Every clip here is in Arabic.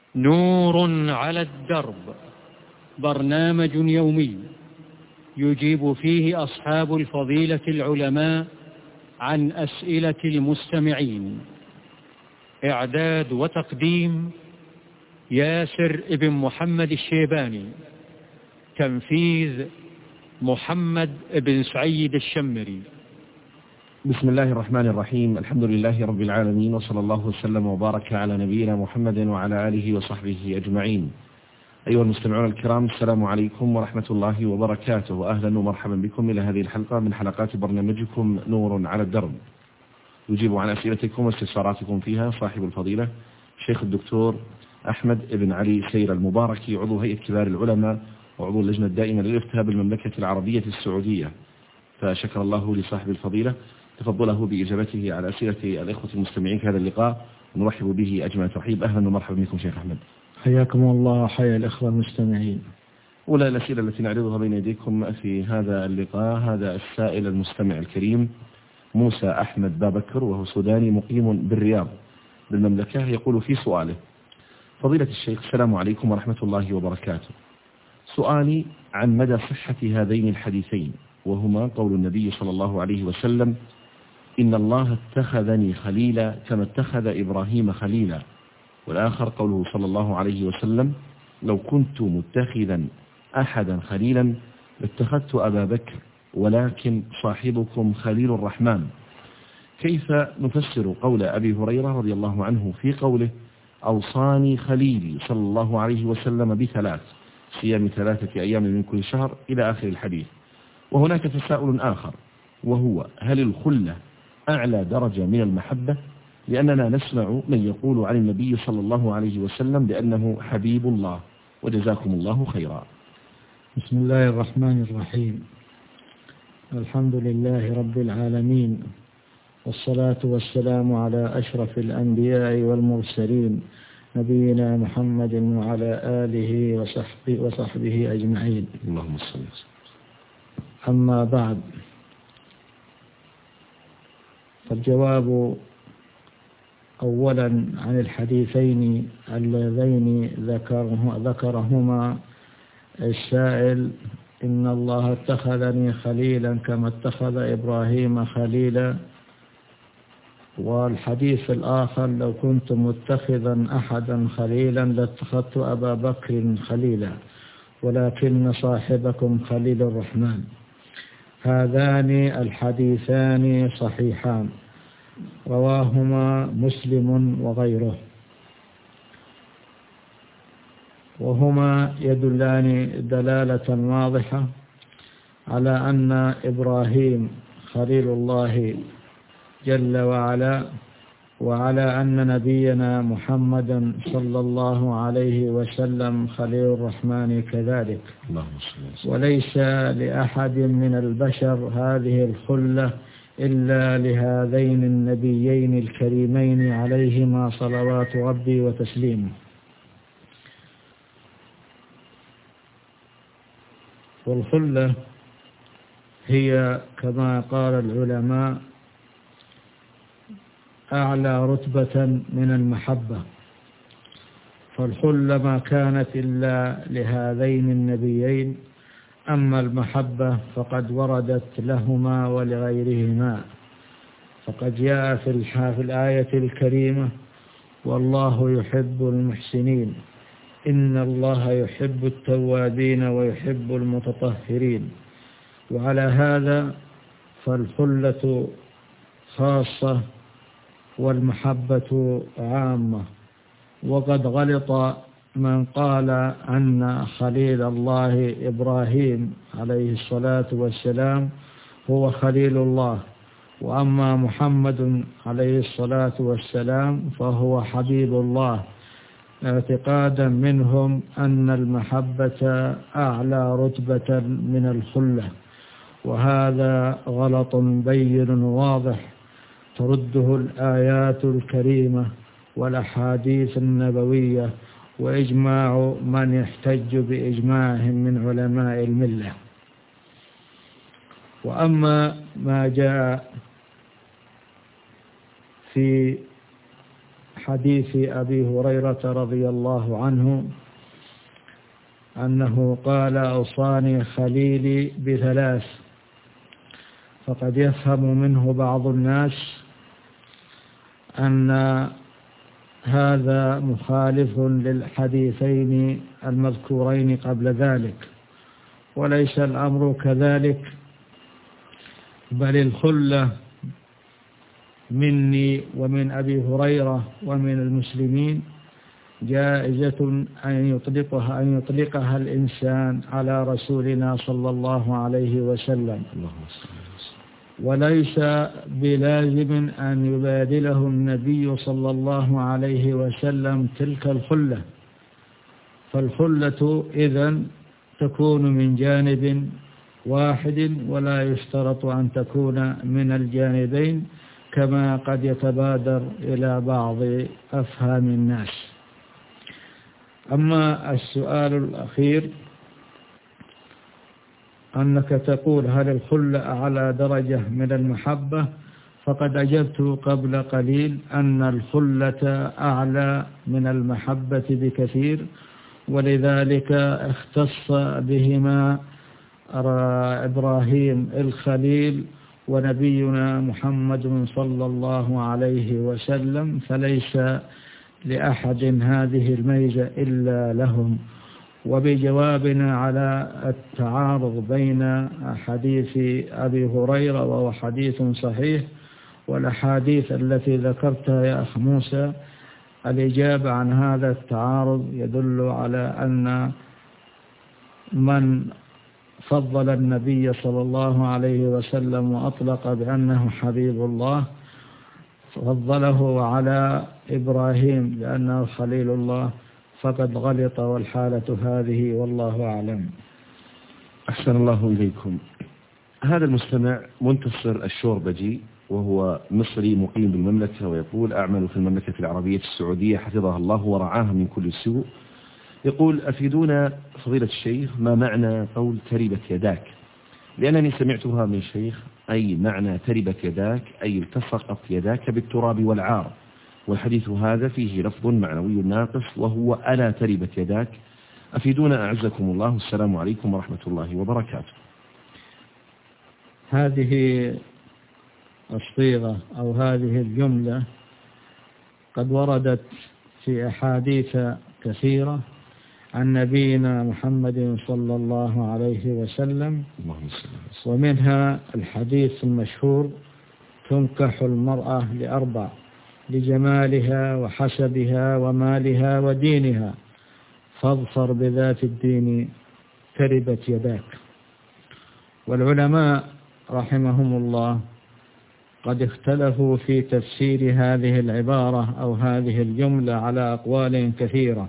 نور على الدرب، برنامج يومي يجيب فيه أصحاب الفضيلة العلماء عن أسئلة المستمعين. إعداد وتقديم ياسر ابن محمد الشيباني. تنفيذ محمد بن سعيد الشمري. بسم الله الرحمن الرحيم. الحمد لله رب العالمين، وصلى الله وسلم وبارك على نبينا محمد وعلى آله وصحبه أجمعين. أيها المستمعون الكرام، السلام عليكم ورحمة الله وبركاته، وأهلا ومرحبا بكم إلى هذه الحلقة من حلقات برنامجكم نور على الدرب. يجيب عن أسئلتكم واستفساراتكم فيها صاحب الفضيلة الشيخ الدكتور أحمد بن علي سير المباركي، عضو هيئة كبار العلماء وعضو اللجنة الدائمة للإفتاء بالمملكة العربية السعودية. فشكر الله لصاحب الفضيلة تفضله بإجابته على أسئلة الإخوة المستمعين في هذا اللقاء، ونرحب به أجمع ترحيب. أهلا ومرحبا بكم شيخ أحمد. حياكم الله، حيا الإخوة المستمعين. أولى الأسئلة التي نعرضها بين يديكم في هذا اللقاء، هذا السائل المستمع الكريم موسى أحمد بابكر، وهو سوداني مقيم بالرياض بالمملكة. يقول في سؤاله: فضيلة الشيخ، السلام عليكم ورحمة الله وبركاته. سؤالي عن مدى صحة هذين الحديثين، وهما قول النبي صلى الله عليه وسلم: إن الله اتخذني خليلا كما اتخذ إبراهيم خليلا، والآخر قوله صلى الله عليه وسلم: لو كنت متخذا أحدا خليلا لاتخذت أبا بكر ولكن صاحبكم خليل الرحمن. كيف نفسر قول أبي هريرة رضي الله عنه في قوله: أوصاني خليلي صلى الله عليه وسلم بثلاث، صيام 3 أيام من كل شهر، إلى آخر الحديث؟ وهناك تساؤل آخر، وهو: هل الخلة أعلى درجة من المحبة؟ لأننا نسمع من يقول عن النبي صلى الله عليه وسلم بأنه حبيب الله، وجزاكم الله خيرا. بسم الله الرحمن الرحيم. الحمد لله رب العالمين، والصلاة والسلام على أشرف الأنبياء والمرسلين، نبينا محمد وعلى آله وصحبه أجمعين. اللهم صل وسلم. أما بعد، فالجواب أولا عن الحديثين اللذين ذكرهما السائل: إن الله اتخذني خليلا كما اتخذ إبراهيم خليلا، والحديث الآخر: لو كنت متخذا أحدا خليلا لاتخذت أبا بكر خليلا ولكن صاحبكم خليل الرحمن. هذان الحديثان صحيحان، رواهما مسلم وغيره، وهما يدلان دلالة واضحة على أن إبراهيم خليل الله جل وعلا، وعلى أن نبينا محمدا صلى الله عليه وسلم خليل الرحمن كذلك. وليس لأحد من البشر هذه الخلة إلا لهذين النبيين الكريمين عليهما صلوات ربي وتسليمه. والخلة هي كما قال العلماء أعلى رتبة من المحبة، فالخلة ما كانت إلا لهذين النبيين، أما المحبة فقد وردت لهما ولغيرهما. فقد جاء في الآية الكريمة: والله يحب المحسنين، إن الله يحب التوابين ويحب المتطهرين. وعلى هذا فالخلة خاصة والمحبة عامة. وقد غلط من قال أن خليل الله إبراهيم عليه الصلاة والسلام هو خليل الله، وأما محمد عليه الصلاة والسلام فهو حبيب الله، اعتقادا منهم أن المحبة أعلى رتبة من الخلة، وهذا غلط بين واضح ترده الآيات الكريمة والأحاديث النبوية وإجماع من يحتج بإجماعهم من علماء الملة. وأما ما جاء في حديث أبي هريرة رضي الله عنه أنه قال: أوصاني خليلي بثلاث. فقد يفهم منه بعض الناس أن هذا مخالف للحديثين المذكورين قبل ذلك، وليس الأمر كذلك، بل الخلة مني ومن أبي هريرة ومن المسلمين جائزة أن يطلقها الإنسان على رسولنا صلى الله عليه وسلم، وليس بلازم أن يبادله النبي صلى الله عليه وسلم تلك الخلة. فالخلة إذن تكون من جانب واحد، ولا يشترط أن تكون من الجانبين كما قد يتبادر إلى بعض أفهام الناس. أما السؤال الأخير أنك تقول: هل الخلة أعلى درجة من المحبة؟ فقد أجبت قبل قليل أن الخلة أعلى من المحبة بكثير، ولذلك اختص بهما إبراهيم الخليل ونبينا محمد صلى الله عليه وسلم، فليس لأحد هذه الميزة إلا لهم. وبجوابنا على التعارض بين حديث أبي هريرة وهو حديث صحيح والأحاديث التي ذكرتها يا أخ موسى، الإجابة عن هذا التعارض يدل على أن من فضل النبي صلى الله عليه وسلم وأطلق بأنه حبيب الله فضله على إبراهيم بأنه خليل الله فقد غلط، والحالة هذه والله أعلم. أحسن الله إليكم. هذا المستمع منتصر الشوربجي، وهو مصري مقيم بالمملكة، ويقول: أعمل في المملكة العربية السعودية حفظها الله ورعاها من كل سوء. يقول: أفيدونا فضيلة الشيخ ما معنى قول تربت يداك، لأنني سمعتها من شيخ أي معنى تربت يداك أي التصقت يداك بالتراب والعار، والحديث هذا فيه لفظ معنوي ناقص وهو ألا تربت يداك. أفيدونا أعزكم الله، السلام عليكم ورحمة الله وبركاته. هذه الصيغة أو هذه الجملة قد وردت في أحاديث كثيرة عن نبينا محمد صلى الله عليه وسلم، ومنها الحديث المشهور: تنكح المرأة ل4: لجمالها وحسبها ومالها ودينها، فاظفر بذات الدين تربت يداك. والعلماء رحمهم الله قد اختلفوا في تفسير هذه العبارة أو هذه الجملة على أقوال كثيرة.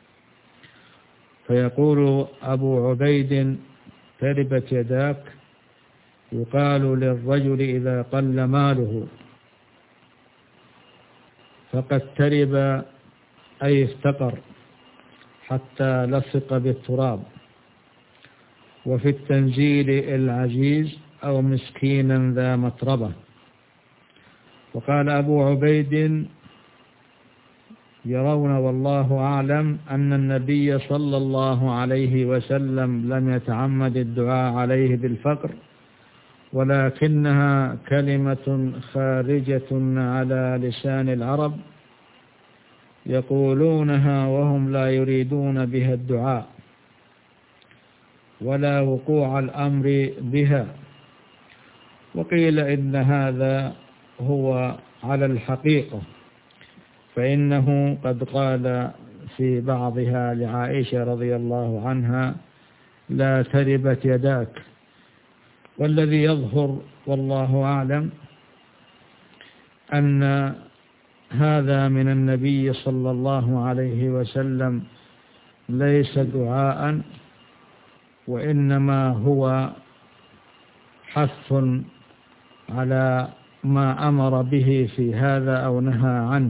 فيقول أبو عبيد: تربت يداك يقال للرجل إذا قل ماله فقد ترب أي افتقر حتى لصق بالتراب، وفي التنزيل العزيز أو مسكينا ذا متربة. وقال أبو عبيد: يرون والله أعلم أن النبي صلى الله عليه وسلم لم يتعمد الدعاء عليه بالفقر، ولكنها كلمة خارجة على لسان العرب يقولونها وهم لا يريدون بها الدعاء ولا وقوع الأمر بها. وقيل إن هذا هو على الحقيقة، فإنه قد قال في بعضها لعائشة رضي الله عنها: لا تربت يداك. والذي يظهر والله أعلم أن هذا من النبي صلى الله عليه وسلم ليس دعاء، وإنما هو حث على ما أمر به في هذا أو نهى عنه.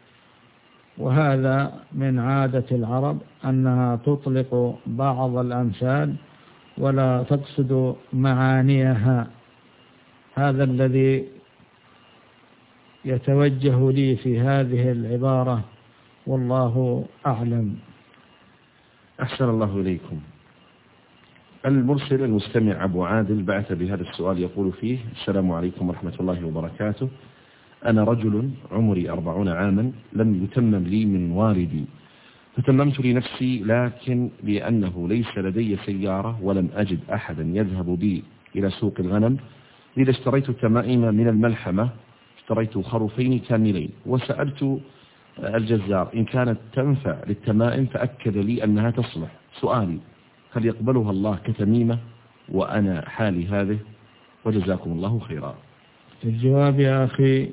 وهذا من عادة العرب أنها تطلق بعض الأمثال ولا تقصد معانيها. هذا الذي يتوجه لي في هذه العبارة، والله أعلم. أحسن الله إليكم. المرسل المستمع أبو عادل بعث بهذا السؤال يقول فيه: السلام عليكم ورحمة الله وبركاته. أنا رجل عمري 40 عاما، لم يتمم لي من والدي، فتممت لنفسي، لكن لأنه ليس لدي سيارة ولم أجد أحدا يذهب بي إلى سوق الغنم، إذا اشتريت التمائم من الملحمة، اشتريت خروفين كاملين، وسألت الجزار إن كانت تنفع للتمائم، فأكد لي أنها تصلح. سؤالي: هل يقبلها الله كتميمة وأنا حالي هذه؟ وجزاكم الله خيرا. الجواب يا أخي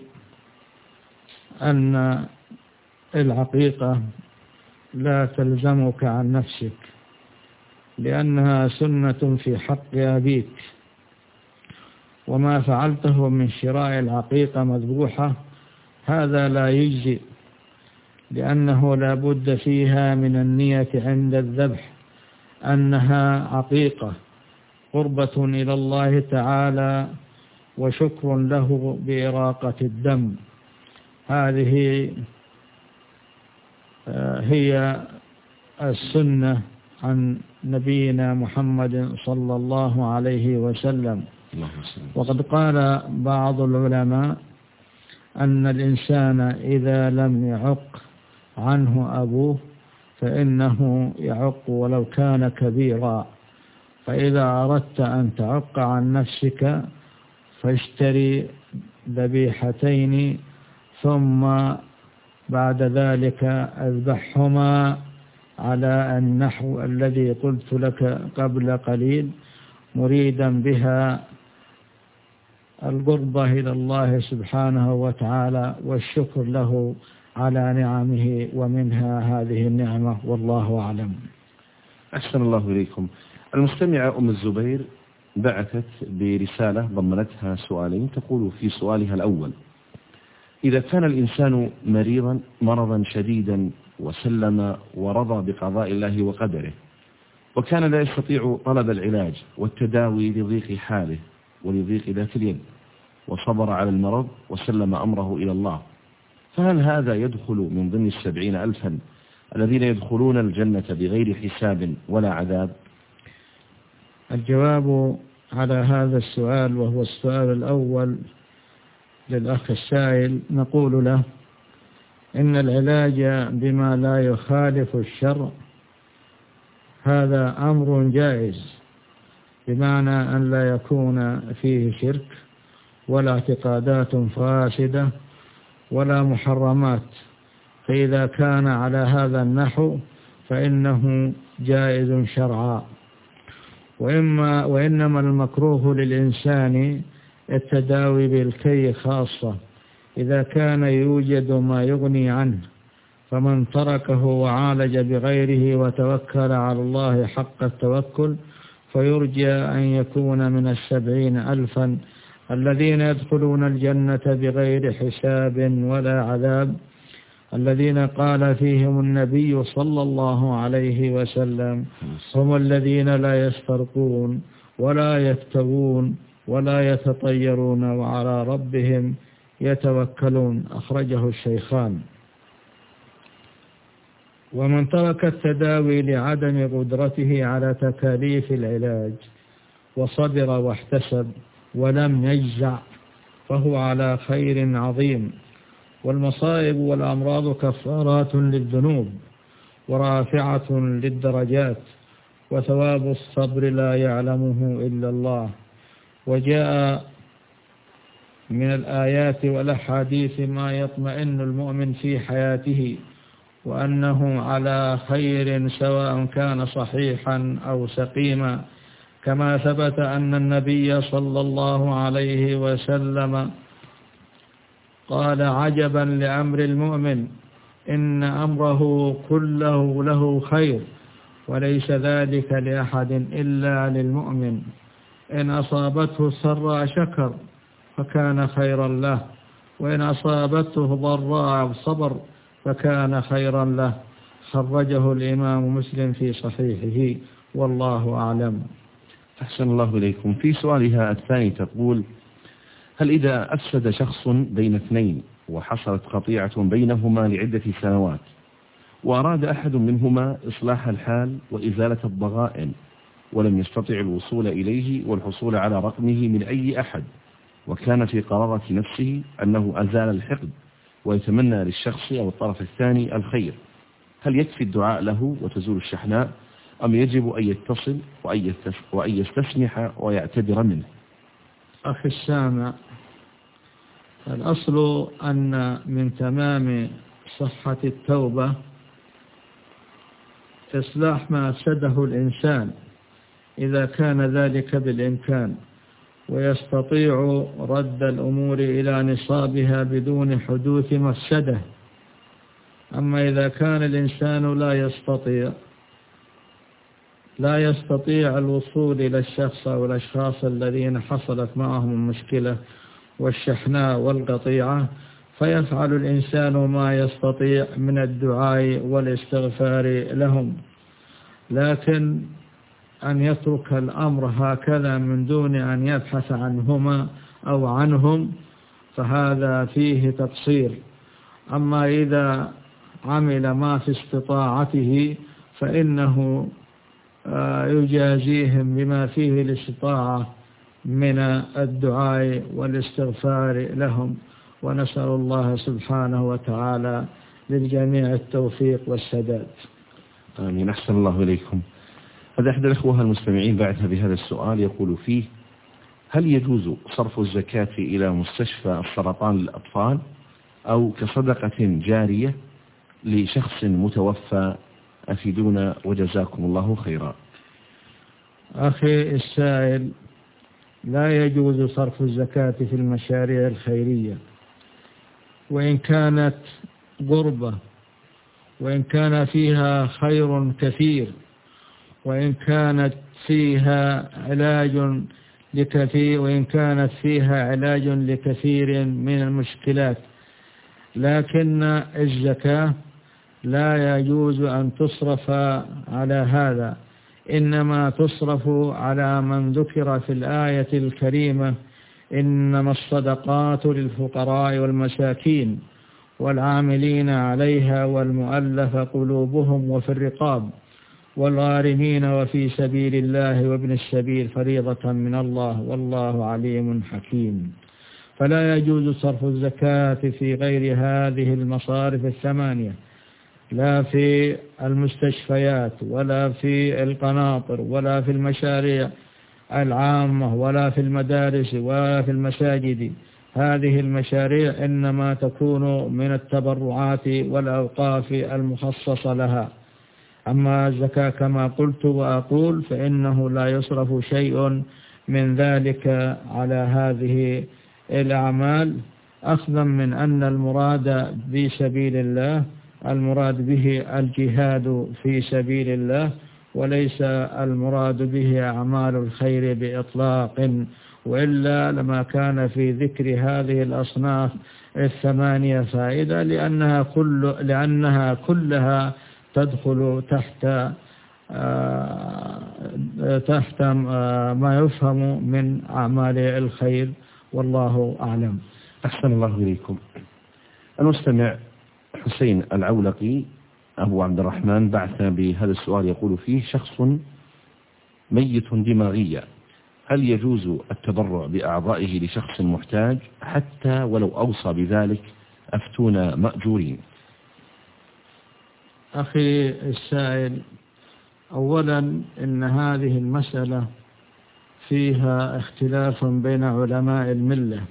أن العقيقة لا تلزمك عن نفسك، لأنها سنة في حق أبيك، وما فعلته من شراء العقيقة مذبوحة هذا لا يجزي، لأنه لا بد فيها من النية عند الذبح أنها عقيقة قربة إلى الله تعالى وشكر له بإراقة الدم. هذه هي السنة عن نبينا محمد صلى الله عليه وسلم. وقد قال بعض العلماء أن الإنسان إذا لم يعق عنه أبوه فإنه يعق ولو كان كبيرا. فإذا أردت أن تعق عن نفسك فاشتري ذبيحتين، ثم بعد ذلك أذبحهما على النحو الذي قلت لك قبل قليل، مريدا بها القربة إلى الله سبحانه وتعالى والشكر له على نعمه، ومنها هذه النعمة، والله أعلم. أحسن الله إليكم. المستمعة أم الزبير بعثت برسالة ضمنتها سؤالين، تقول في سؤالها الأول: إذا كان الإنسان مريضا مرضا شديدا وسلم ورضى بقضاء الله وقدره، وكان لا يستطيع طلب العلاج والتداوي لضيق حاله ولضيق ذات اليد، وصبر على المرض وسلم أمره إلى الله، فهل هذا يدخل من ضمن 70,000 الذين يدخلون الجنة بغير حساب ولا عذاب؟ الجواب على هذا السؤال، وهو السؤال الأول للأخ السائل، نقول له إن العلاج بما لا يخالف الشرع هذا أمر جائز، بمعنى أن لا يكون فيه شرك ولا اعتقادات فاسدة ولا محرمات، فإذا كان على هذا النحو فإنه جائز شرعا. وإنما المكروه للإنسان التداوي بالكي خاصة إذا كان يوجد ما يغني عنه، فمن تركه وعالج بغيره وتوكل على الله حق التوكل فيرجى أن يكون من 70,000 الذين يدخلون الجنة بغير حساب ولا عذاب، الذين قال فيهم النبي صلى الله عليه وسلم: هم الذين لا يسترقون ولا يكتوون ولا يتطيرون وعلى ربهم يتوكلون. أخرجه الشيخان. ومن ترك التداوي لعدم قدرته على تكاليف العلاج وصبر واحتسب ولم يجزع فهو على خير عظيم. والمصائب والأمراض كفارات للذنوب ورافعة للدرجات، وثواب الصبر لا يعلمه إلا الله. وجاء من الآيات والأحاديث ما يطمئن المؤمن في حياته وأنه على خير سواء كان صحيحا أو سقيما، كما ثبت أن النبي صلى الله عليه وسلم قال: عجبا لأمر المؤمن إن أمره كله له خير، وليس ذلك لأحد إلا للمؤمن، إن أصابته سراء شكر فكان خيرا له، وإن أصابته ضراء صبر فكان خيرا له. خرجه الإمام مسلم في صحيحه، والله أعلم. أحسن الله إليكم. في سؤالها الثاني تقول: هل إذا أفسد شخص بين اثنين وحصلت قطيعة بينهما لعدة سنوات، وأراد أحد منهما إصلاح الحال وإزالة الضغائن، ولم يستطع الوصول إليه والحصول على رقمه من أي أحد، وكان في قرارة نفسه أنه أزال الحقد ويتمنى للشخص أو الطرف الثاني الخير. هل يكفي الدعاء له وتزول الشحناء، أم يجب أن يتصل وأن يستسمح ويعتذر منه؟ أخي السامع، الأصل أن من تمام صحة التوبة إصلاح ما أفسده الإنسان إذا كان ذلك بالإمكان، ويستطيع رد الأمور إلى نصابها بدون حدوث مفسدة. أما إذا كان الإنسان لا يستطيع الوصول إلى الشخص أو الأشخاص الذين حصلت معهم المشكلة والشحناء والقطيعة، فيفعل الإنسان ما يستطيع من الدعاء والاستغفار لهم، لكن أن يترك الأمر هكذا من دون أن يبحث عنهما أو عنهم فهذا فيه تقصير. أما إذا عمل ما في استطاعته فإنه يجازيهم بما فيه الاستطاعة من الدعاء والاستغفار لهم، ونسأل الله سبحانه وتعالى للجميع التوفيق والسداد. آمين. أحسن الله إليكم. هذا أحد الأخوة المستمعين بعث بهذا السؤال يقول فيه: هل يجوز صرف الزكاة إلى مستشفى السرطان للأطفال أو كصدقة جارية لشخص متوفى؟ أفيدونا وجزاكم الله خيرا. أخي السائل، لا يجوز صرف الزكاة في المشاريع الخيرية، وإن كانت قربة، وإن كان فيها خير كثير، وإن كانت فيها علاج لكثير من المشكلات، لكن الزكاة لا يجوز أن تصرف على هذا، إنما تصرف على من ذكر في الآية الكريمة: إنما الصدقات للفقراء والمساكين والعاملين عليها والمؤلف قلوبهم وفي الرقاب والغارمين وفي سبيل الله وابن السبيل فريضة من الله والله عليم حكيم. فلا يجوز صرف الزكاة في غير هذه المصارف الثمانية، لا في المستشفيات ولا في القناطر ولا في المشاريع العامة ولا في المدارس ولا في المساجد. هذه المشاريع إنما تكون من التبرعات والأوقاف المخصصة لها. أما الزكاة كما قلت وأقول فإنه لا يصرف شيء من ذلك على هذه الأعمال، أخذا من أن المراد بسبيل الله المراد به الجهاد في سبيل الله، وليس المراد به أعمال الخير بإطلاق، وإلا لما كان في ذكر هذه الأصناف الثمانية فائدة، لأنها كلها تدخل تحت ما يفهم من أعمال الخير، والله أعلم. أحسن الله إليكم. المستمع حسين العولقي أبو عبد الرحمن بعث بهذا السؤال يقول فيه: شخص ميت دماغيا، هل يجوز التبرع بأعضائه لشخص محتاج حتى ولو أوصى بذلك؟ أفتونا مأجورين. أخي السائل، أولا إن هذه المسألة فيها اختلاف بين علماء الملة،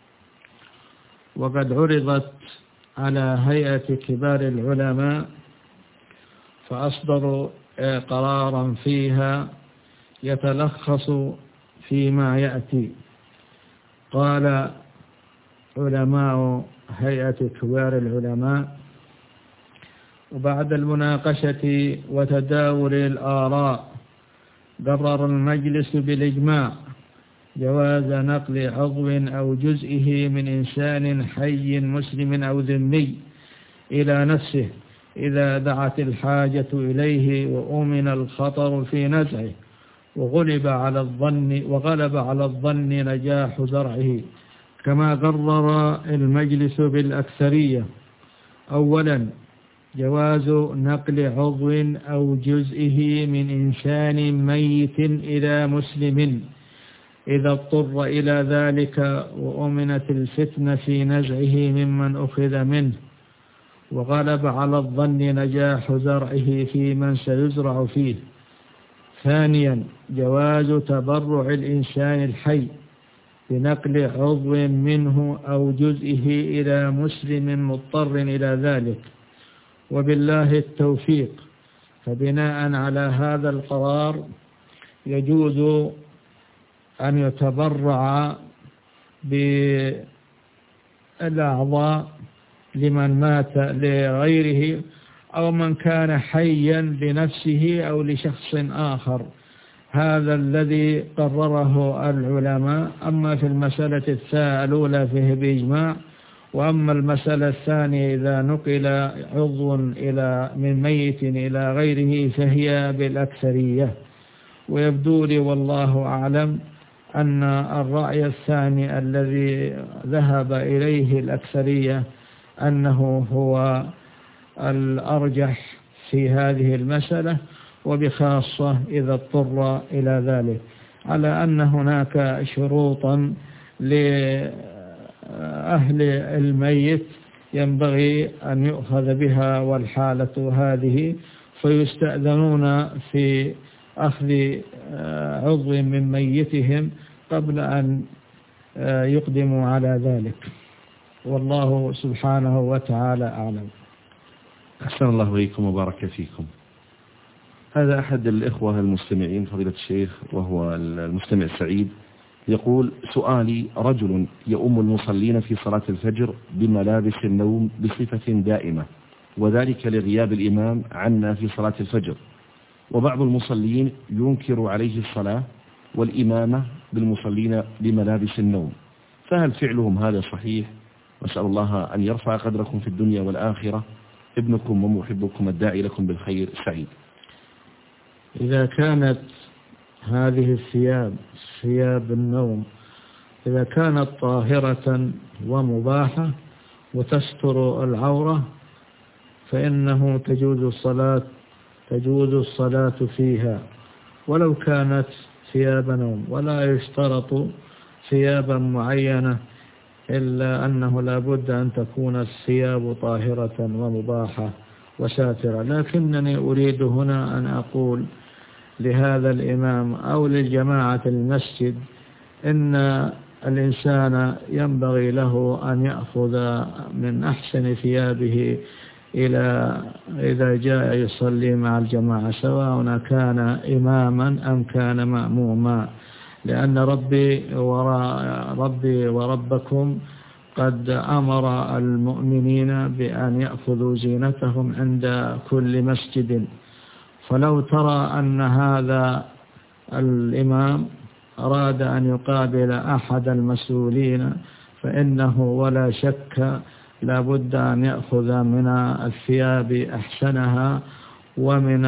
وقد عرضت على هيئة كبار العلماء فأصدروا قرارا فيها يتلخص فيما يأتي. قال علماء هيئة كبار العلماء: وبعد المناقشة وتداول الآراء قرر المجلس بالإجماع جواز نقل عضو أو جزئه من إنسان حي مسلم أو ذمي إلى نفسه إذا دعت الحاجة إليه وأمن الخطر في نزعه وغلب على الظن نجاح زرعه، كما قرر المجلس بالأكثرية. أولا، جواز نقل عضو أو جزئه من إنسان ميت إلى مسلم إذا اضطر إلى ذلك وأمنت الفتنة في نزعه ممن أخذ منه، وغلب على الظن نجاح زرعه في من سيزرع فيه. ثانيا، جواز تبرع الإنسان الحي بنقل عضو منه أو جزئه إلى مسلم مضطر إلى ذلك، وبالله التوفيق. فبناء على هذا القرار يجوز أن يتبرع بالأعضاء لمن مات لغيره أو من كان حيا لنفسه أو لشخص آخر. هذا الذي قرره العلماء. أما في المسألة الأولى فيه بإجماع، وأما المسألة الثانية إذا نقل عضو من ميت إلى غيره فهي بالأكثرية. ويبدو لي والله أعلم أن الرأي الثاني الذي ذهب إليه الأكثرية أنه هو الأرجح في هذه المسألة، وبخاصة إذا اضطر إلى ذلك، على أن هناك شروطا لأهل الميت ينبغي أن يؤخذ بها، والحالة هذه فيستأذنون في أخذ عضو من ميتهم قبل أن يقدموا على ذلك، والله سبحانه وتعالى أعلم. أحسن الله إليكم وبارك فيكم. هذا أحد الإخوة المستمعين فضيلة الشيخ وهو المستمع السعيد، يقول: سؤالي: رجل يؤم المصلين في صلاة الفجر بملابس النوم بصفة دائمة، وذلك لغياب الإمام عنا في صلاة الفجر، وبعض المصلين ينكر عليه الصلاة والإمامة بالمصلين بملابس النوم، فهل فعلهم هذا صحيح؟ وأسأل الله أن يرفع قدركم في الدنيا والآخرة، ابنكم ومحبكم الداعي لكم بالخير سعيد. إذا كانت هذه الثياب، ثياب النوم، إذا كانت طاهرة ومباحة وتستر العورة فإنه تجوز الصلاة فيها ولو كانت ثياب نوم، ولا يشترط ثيابا معينة، إلا أنه لا بد أن تكون الثياب طاهرة ومباحة وساترة. لكنني أريد هنا أن أقول لهذا الإمام أو للجماعة المسجد إن الإنسان ينبغي له أن يأخذ من أحسن ثيابه إذا جاء يصلي مع الجماعة، سواء كان إماما أم كان مأموما، لأن ربي وربكم قد أمر المؤمنين بأن يأخذوا زينتهم عند كل مسجد. فلو ترى أن هذا الإمام أراد أن يقابل أحد المسؤولين فإنه ولا شك لا بد أن يأخذ من الثياب أحسنها، ومن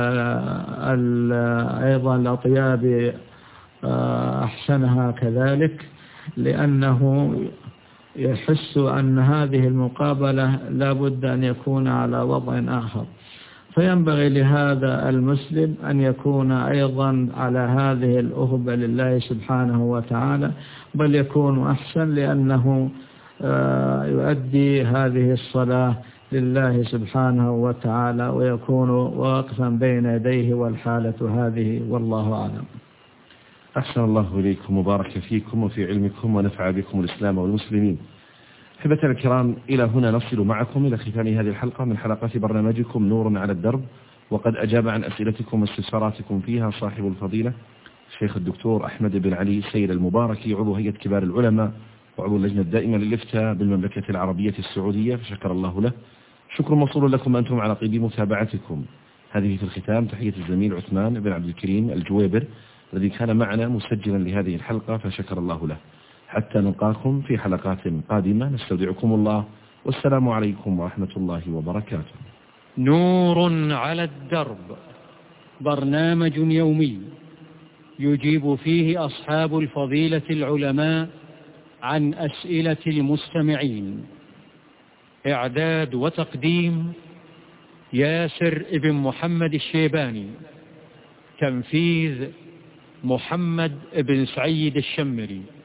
أيضا الأطياب أحسنها كذلك، لأنه يحس أن هذه المقابلة لا بد أن يكون على وضع آخر. فينبغي لهذا المسلم أن يكون أيضا على هذه الأهبة لله سبحانه وتعالى، بل يكون أحسن، لأنه يؤدي هذه الصلاة لله سبحانه وتعالى ويكون واقفا بين يديه، والحالة هذه والله أعلم. أحسن الله إليكم وبارك فيكم وفي علمكم ونفع بكم الإسلام والمسلمين. أحبتنا الكرام، إلى هنا نصل معكم إلى ختام هذه الحلقة من حلقات برنامجكم نور على الدرب، وقد أجاب عن أسئلتكم واستفساراتكم فيها صاحب الفضيلة الشيخ الدكتور أحمد بن علي سيد المباركي، عضو هيئة كبار العلماء وعضو اللجنة الدائمة للإفتاء بالمملكة العربية السعودية، فشكر الله له. شكر موصول لكم أنتم على طيب متابعتكم. هذه في الختام تحية الزميل عثمان بن عبد الكريم الجويبر الذي كان معنا مسجلا لهذه الحلقة، فشكر الله له. حتى نلقاكم في حلقات قادمة، نستودعكم الله، والسلام عليكم ورحمة الله وبركاته. نور على الدرب، برنامج يومي يجيب فيه أصحاب الفضيلة العلماء عن أسئلة المستمعين. إعداد وتقديم ياسر ابن محمد الشيباني. تنفيذ محمد بن سعيد الشمري.